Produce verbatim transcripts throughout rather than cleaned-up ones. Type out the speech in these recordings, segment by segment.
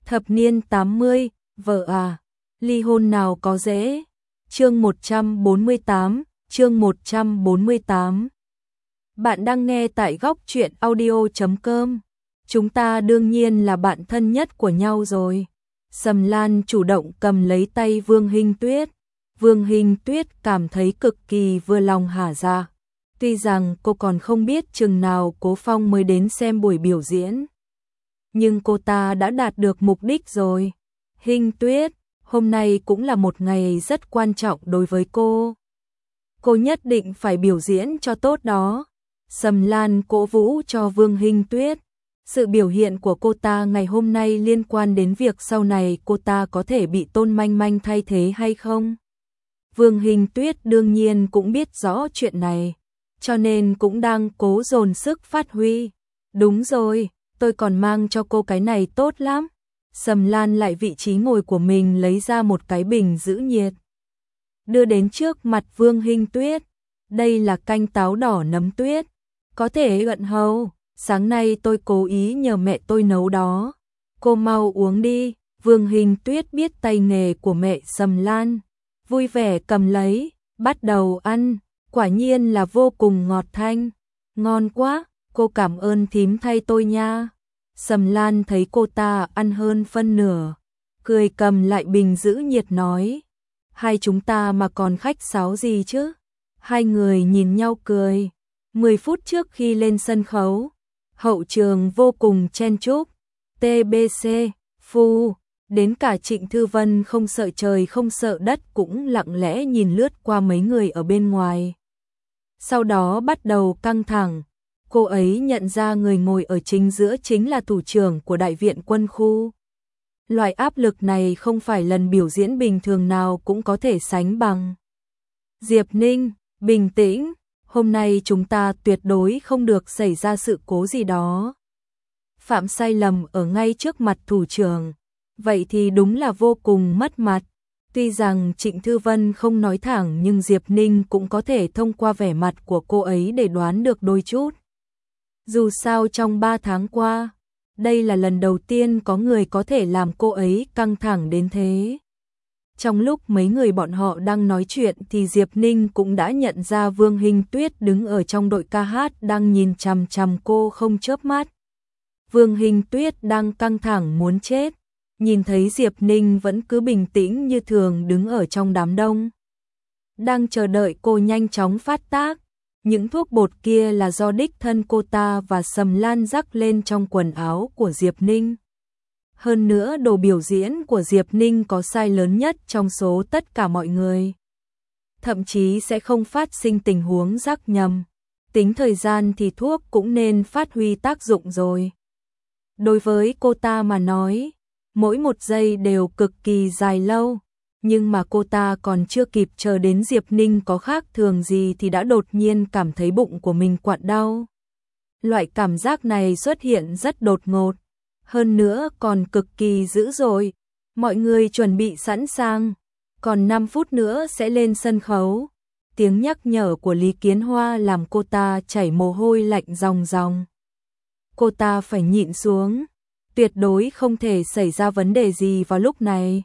Thập niên tám mươi, vợ à, ly hôn nào có dễ. Chương một trăm bốn mươi tám, chương một trăm bốn mươi tám. Bạn đang nghe tại góc truyện audio chấm com. Chúng ta đương nhiên là bạn thân nhất của nhau rồi. Sầm Lan chủ động cầm lấy tay Vương Hinh Tuyết. Vương Hinh Tuyết cảm thấy cực kỳ vừa lòng hả dạ. Tuy rằng cô còn không biết chừng nào Cố Phong mới đến xem buổi biểu diễn, nhưng cô ta đã đạt được mục đích rồi. Hinh Tuyết, hôm nay cũng là một ngày rất quan trọng đối với cô. Cô nhất định phải biểu diễn cho tốt đó. Sầm Lan cổ vũ cho Vương Hinh Tuyết. Sự biểu hiện của cô ta ngày hôm nay liên quan đến việc sau này cô ta có thể bị Tôn Manh Manh thay thế hay không. Vương Hinh Tuyết đương nhiên cũng biết rõ chuyện này, cho nên cũng đang cố dồn sức phát huy. Đúng rồi, tôi còn mang cho cô cái này tốt lắm. Sầm Lan lại vị trí ngồi của mình lấy ra một cái bình giữ nhiệt, đưa đến trước mặt Vương Hinh Tuyết. Đây là canh táo đỏ nấm tuyết, có thể ận hầu, sáng nay tôi cố ý nhờ mẹ tôi nấu đó. Cô mau uống đi. Vương Hinh Tuyết biết tay nghề của mẹ Sầm Lan, vui vẻ cầm lấy, bắt đầu ăn. Quả nhiên là vô cùng ngọt thanh. Ngon quá, cô cảm ơn thím thay tôi nha. Sầm Lan thấy cô ta ăn hơn phân nửa, cười cầm lại bình giữ nhiệt nói, hai chúng ta mà còn khách sáo gì chứ. Hai người nhìn nhau cười. Mười phút trước khi lên sân khấu, hậu trường vô cùng chen chúc. tê bê xê, Phu, đến cả Trịnh Thư Vân không sợ trời không sợ đất cũng lặng lẽ nhìn lướt qua mấy người ở bên ngoài. Sau đó bắt đầu căng thẳng. Cô ấy nhận ra người ngồi ở chính giữa chính là thủ trưởng của đại viện quân khu. Loại áp lực này không phải lần biểu diễn bình thường nào cũng có thể sánh bằng. Diệp Ninh, bình tĩnh, hôm nay chúng ta tuyệt đối không được xảy ra sự cố gì đó. Phạm sai lầm ở ngay trước mặt thủ trưởng, vậy thì đúng là vô cùng mất mặt. Tuy rằng Trịnh Thư Vân không nói thẳng nhưng Diệp Ninh cũng có thể thông qua vẻ mặt của cô ấy để đoán được đôi chút. Dù sao trong ba tháng qua, đây là lần đầu tiên có người có thể làm cô ấy căng thẳng đến thế. Trong lúc mấy người bọn họ đang nói chuyện thì Diệp Ninh cũng đã nhận ra Vương Hinh Tuyết đứng ở trong đội ca hát đang nhìn chằm chằm cô không chớp mắt. Vương Hinh Tuyết đang căng thẳng muốn chết, nhìn thấy Diệp Ninh vẫn cứ bình tĩnh như thường đứng ở trong đám đông, đang chờ đợi cô nhanh chóng phát tác. Những thuốc bột kia là do đích thân cô ta và Sầm Lan rắc lên trong quần áo của Diệp Ninh. Hơn nữa đồ biểu diễn của Diệp Ninh có sai lớn nhất trong số tất cả mọi người. Thậm chí sẽ không phát sinh tình huống rắc nhầm. Tính thời gian thì thuốc cũng nên phát huy tác dụng rồi. Đối với cô ta mà nói, mỗi một giây đều cực kỳ dài lâu. Nhưng mà cô ta còn chưa kịp chờ đến Diệp Ninh có khác thường gì thì đã đột nhiên cảm thấy bụng của mình quặn đau. Loại cảm giác này xuất hiện rất đột ngột, hơn nữa còn cực kỳ dữ dội. Mọi người chuẩn bị sẵn sàng, còn năm phút nữa sẽ lên sân khấu. Tiếng nhắc nhở của Lý Kiến Hoa làm cô ta chảy mồ hôi lạnh ròng ròng. Cô ta phải nhịn xuống, tuyệt đối không thể xảy ra vấn đề gì vào lúc này.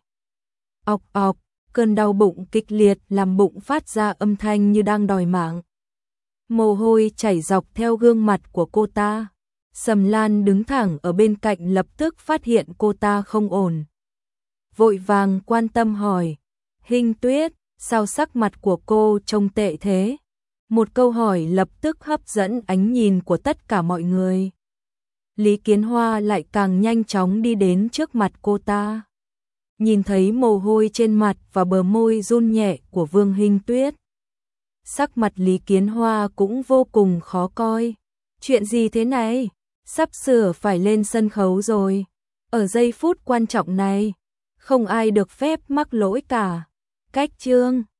Ọc ọc, cơn đau bụng kịch liệt làm bụng phát ra âm thanh như đang đòi mạng. Mồ hôi chảy dọc theo gương mặt của cô ta. Sầm Lan đứng thẳng ở bên cạnh lập tức phát hiện cô ta không ổn. Vội vàng quan tâm hỏi, Hinh Tuyết, sao sắc mặt của cô trông tệ thế? Một câu hỏi lập tức hấp dẫn ánh nhìn của tất cả mọi người. Lý Kiến Hoa lại càng nhanh chóng đi đến trước mặt cô ta. Nhìn thấy mồ hôi trên mặt và bờ môi run nhẹ của Vương Hinh Tuyết, sắc mặt Lý Kiến Hoa cũng vô cùng khó coi. Chuyện gì thế này? Sắp sửa phải lên sân khấu rồi. Ở giây phút quan trọng này, không ai được phép mắc lỗi cả. Cách chương